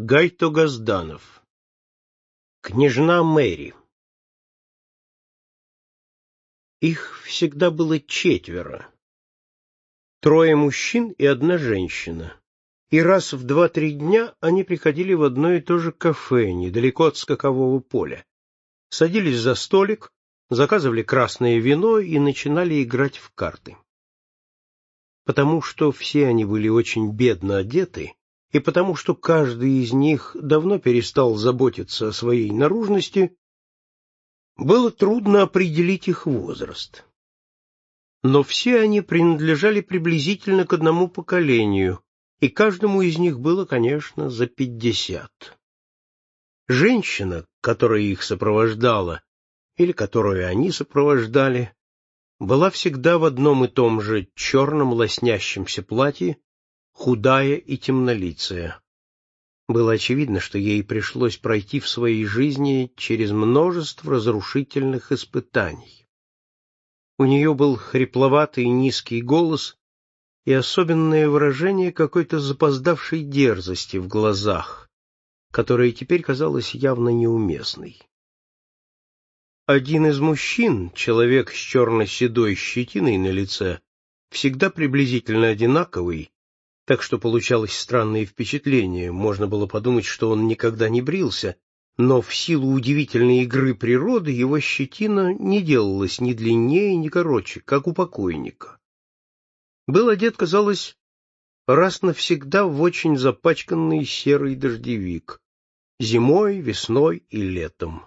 Гайто Газданов. Княжна Мэри. Их всегда было 4. 3 мужчин и 1 женщина. И раз в 2-3 дня они приходили в одно и то же кафе, недалеко от скакового поля. Садились за столик, заказывали красное вино и начинали играть в карты. Потому что все они были очень бедно одеты, и потому что каждый из них давно перестал заботиться о своей наружности, было трудно определить их возраст. Но все они принадлежали приблизительно к одному поколению, и каждому из них было, конечно, за 50. Женщина, которая их сопровождала, или которую они сопровождали, была всегда в одном и том же черном лоснящемся платье, худая и темнолицая. Было очевидно, что ей пришлось пройти в своей жизни через множество разрушительных испытаний. У нее был хрипловатый низкий голос и особенное выражение какой-то запоздавшей дерзости в глазах, которая теперь казалась явно неуместной. Один из мужчин, человек с черно-седой щетиной на лице, всегда приблизительно одинаковый, так что получалось странное впечатление, можно было подумать, что он никогда не брился, но в силу удивительной игры природы его щетина не делалась ни длиннее, ни короче, как у покойника. Был одет, казалось, раз навсегда в очень запачканный серый дождевик, зимой, весной и летом.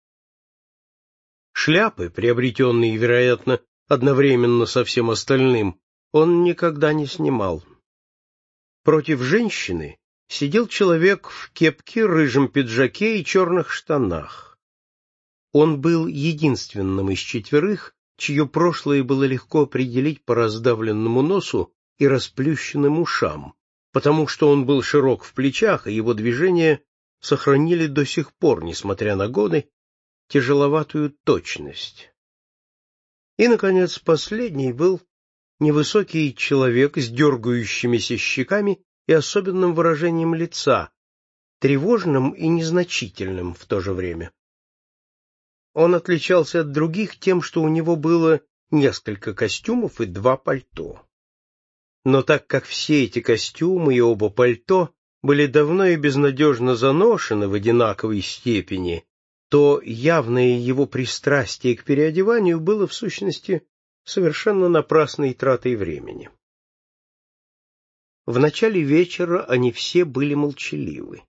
Шляпы, приобретенные, вероятно, одновременно со всем остальным, он никогда не снимал. Против женщины сидел человек в кепке, рыжем пиджаке и черных штанах. Он был единственным из 4, чье прошлое было легко определить по раздавленному носу и расплющенным ушам, потому что он был широк в плечах, и его движения сохранили до сих пор, несмотря на годы, тяжеловатую точность. И, наконец, последний был невысокий человек с дергающимися щеками и особенным выражением лица, тревожным и незначительным в то же время. Он отличался от других тем, что у него было несколько костюмов и 2 пальто. Но так как все эти костюмы и оба пальто были давно и безнадежно заношены в одинаковой степени, то явное его пристрастие к переодеванию было, в сущности, совершенно напрасной тратой времени. В начале вечера они все были молчаливы.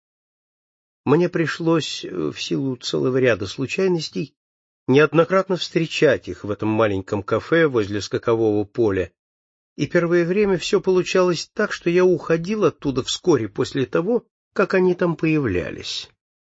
Мне пришлось, в силу целого ряда случайностей, неоднократно встречать их в этом маленьком кафе возле скакового поля, и первое время все получалось так, что я уходил оттуда вскоре после того, как они там появлялись.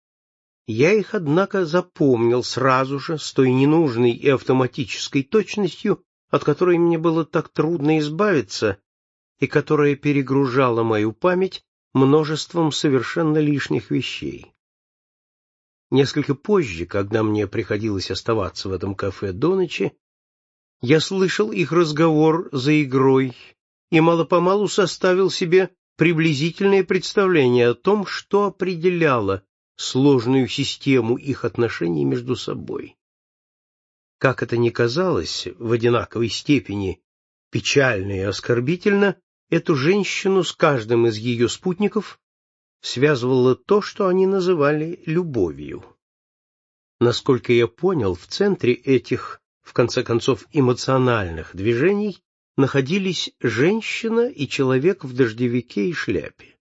Я их, однако, запомнил сразу же, с той ненужной и автоматической точностью, от которой мне было так трудно избавиться, и которая перегружала мою память множеством совершенно лишних вещей. Несколько позже, когда мне приходилось оставаться в этом кафе до ночи, я слышал их разговор за игрой и мало-помалу составил себе приблизительное представление о том, что определяло сложную систему их отношений между собой. Как это ни казалось, в одинаковой степени печально и оскорбительно, эту женщину с каждым из ее спутников связывало то, что они называли любовью. Насколько я понял, в центре этих, в конце концов, эмоциональных движений находились женщина и человек в дождевике и шляпе.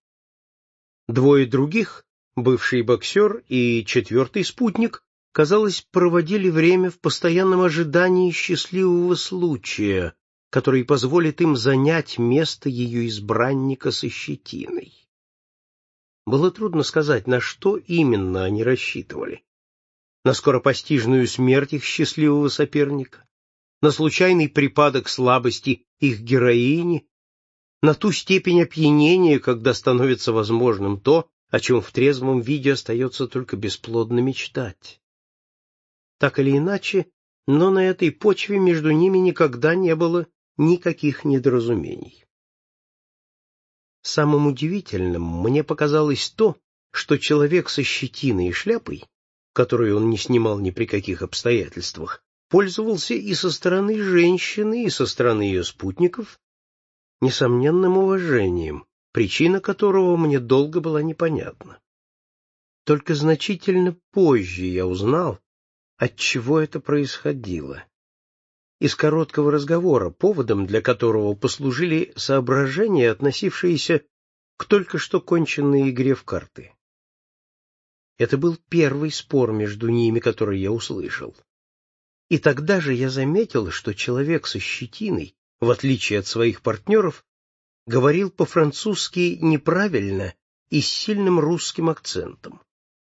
2 других, бывший боксер и 4 спутник, казалось, проводили время в постоянном ожидании счастливого случая, который позволит им занять место ее избранника со щетиной. Было трудно сказать, на что именно они рассчитывали. На скоропостижную смерть их счастливого соперника, на случайный припадок слабости их героини, на ту степень опьянения, когда становится возможным то, о чем в трезвом виде остается только бесплодно мечтать. Так или иначе, но на этой почве между ними никогда не было никаких недоразумений. Самым удивительным мне показалось то, что человек со щетиной и шляпой, которую он не снимал ни при каких обстоятельствах, пользовался и со стороны женщины, и со стороны ее спутников несомненным уважением, причина которого мне долго была непонятна. Только значительно позже я узнал, отчего это происходило. Из короткого разговора, поводом для которого послужили соображения, относившиеся к только что конченной игре в карты. Это был первый спор между ними, который я услышал. И тогда же я заметил, что человек со щетиной, в отличие от своих партнеров, говорил по-французски неправильно и с сильным русским акцентом.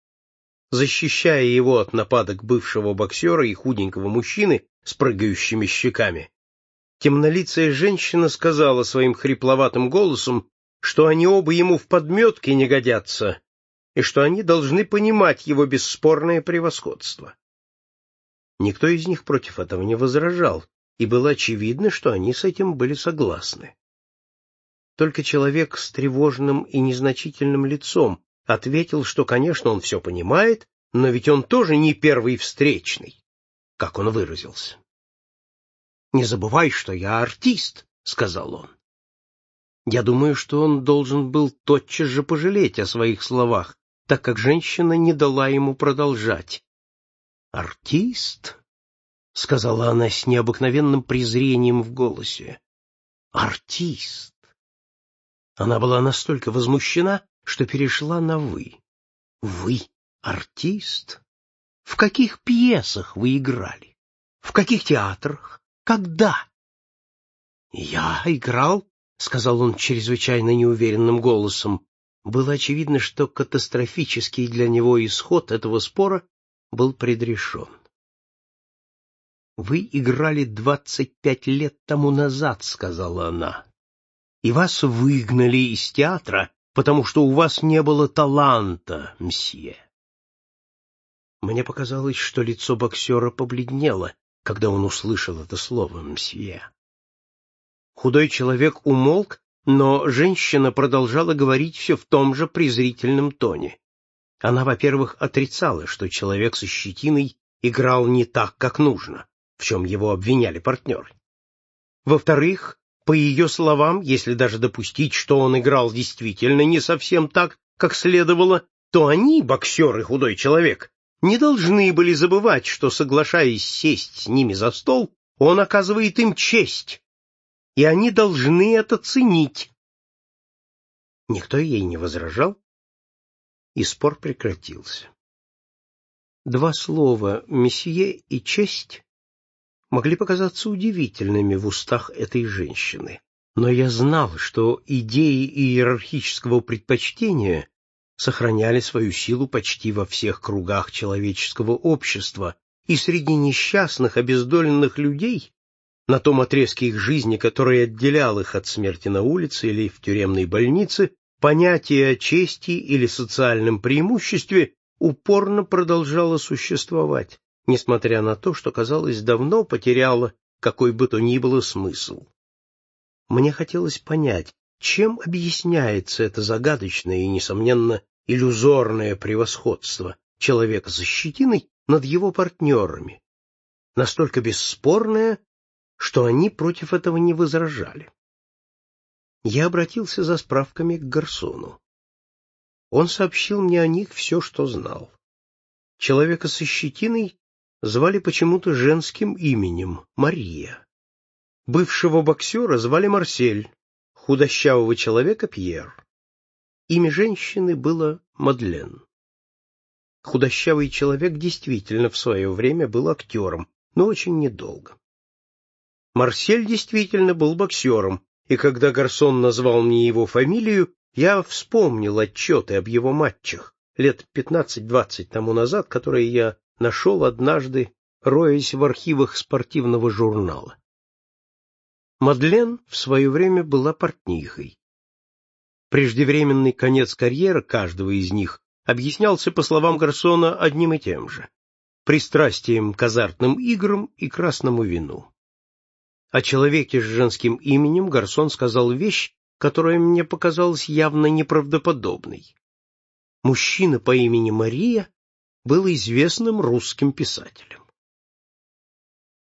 Защищая его от нападок бывшего боксера и худенького мужчины с прыгающими щеками, темнолицая женщина сказала своим хрипловатым голосом, что они оба ему в подметке не годятся, и что они должны понимать его бесспорное превосходство. Никто из них против этого не возражал, и было очевидно, что они с этим были согласны. Только человек с тревожным и незначительным лицом ответил, что, конечно, он все понимает, но ведь он тоже не первый встречный, как он выразился. «Не забывай, что я артист», — сказал он. Я думаю, что он должен был тотчас же пожалеть о своих словах, так как женщина не дала ему продолжать. «Артист?» — сказала она с необыкновенным презрением в голосе. «Артист!» Она была настолько возмущена, что перешла на «вы». «Вы артист? В каких пьесах вы играли? В каких театрах? Когда?» «Я играл», — сказал он чрезвычайно неуверенным голосом. Было очевидно, что катастрофический для него исход этого спора был предрешен. «Вы играли 25 лет тому назад», — сказала она, — «и вас выгнали из театра, потому что у вас не было таланта, мсье». Мне показалось, что лицо боксера побледнело, когда он услышал это слово «мсье». Худой человек умолк, но женщина продолжала говорить все в том же презрительном тоне. Она, во-первых, отрицала, что человек со щетиной играл не так, как нужно, в чем его обвиняли партнеры. Во-вторых, по ее словам, если даже допустить, что он играл действительно не совсем так, как следовало, то они, боксер и худой человек, не должны были забывать, что, соглашаясь сесть с ними за стол, он оказывает им честь, и они должны это ценить. Никто ей не возражал, и спор прекратился. Два слова «месье» и «честь» могли показаться удивительными в устах этой женщины, но я знал, что идеи иерархического предпочтения сохраняли свою силу почти во всех кругах человеческого общества, и среди несчастных, обездоленных людей, на том отрезке их жизни, который отделял их от смерти на улице или в тюремной больнице, понятие о чести или социальном преимуществе упорно продолжало существовать, несмотря на то, что, казалось, давно потеряло какой бы то ни было смысл. Мне хотелось понять, чем объясняется это загадочное и, несомненно, иллюзорное превосходство человека со щетиной над его партнерами, настолько бесспорное, что они против этого не возражали. Я обратился за справками к гарсону. Он сообщил мне о них все, что знал. Человека со щетиной звали почему-то женским именем — Мария. Бывшего боксера звали Марсель, худощавого человека — Пьер. Имя женщины было Мадлен. Худощавый человек действительно в свое время был актером, но очень недолго. Марсель действительно был боксером, и когда гарсон назвал мне его фамилию, я вспомнил отчеты об его матчах лет 15-20 тому назад, которые я нашел однажды, роясь в архивах спортивного журнала. Мадлен в свое время была портнихой. Преждевременный конец карьеры каждого из них объяснялся, по словам гарсона, одним и тем же — пристрастием к азартным играм и красному вину. О человеке с женским именем гарсон сказал вещь, которая мне показалась явно неправдоподобной. Мужчина по имени Мария был известным русским писателем.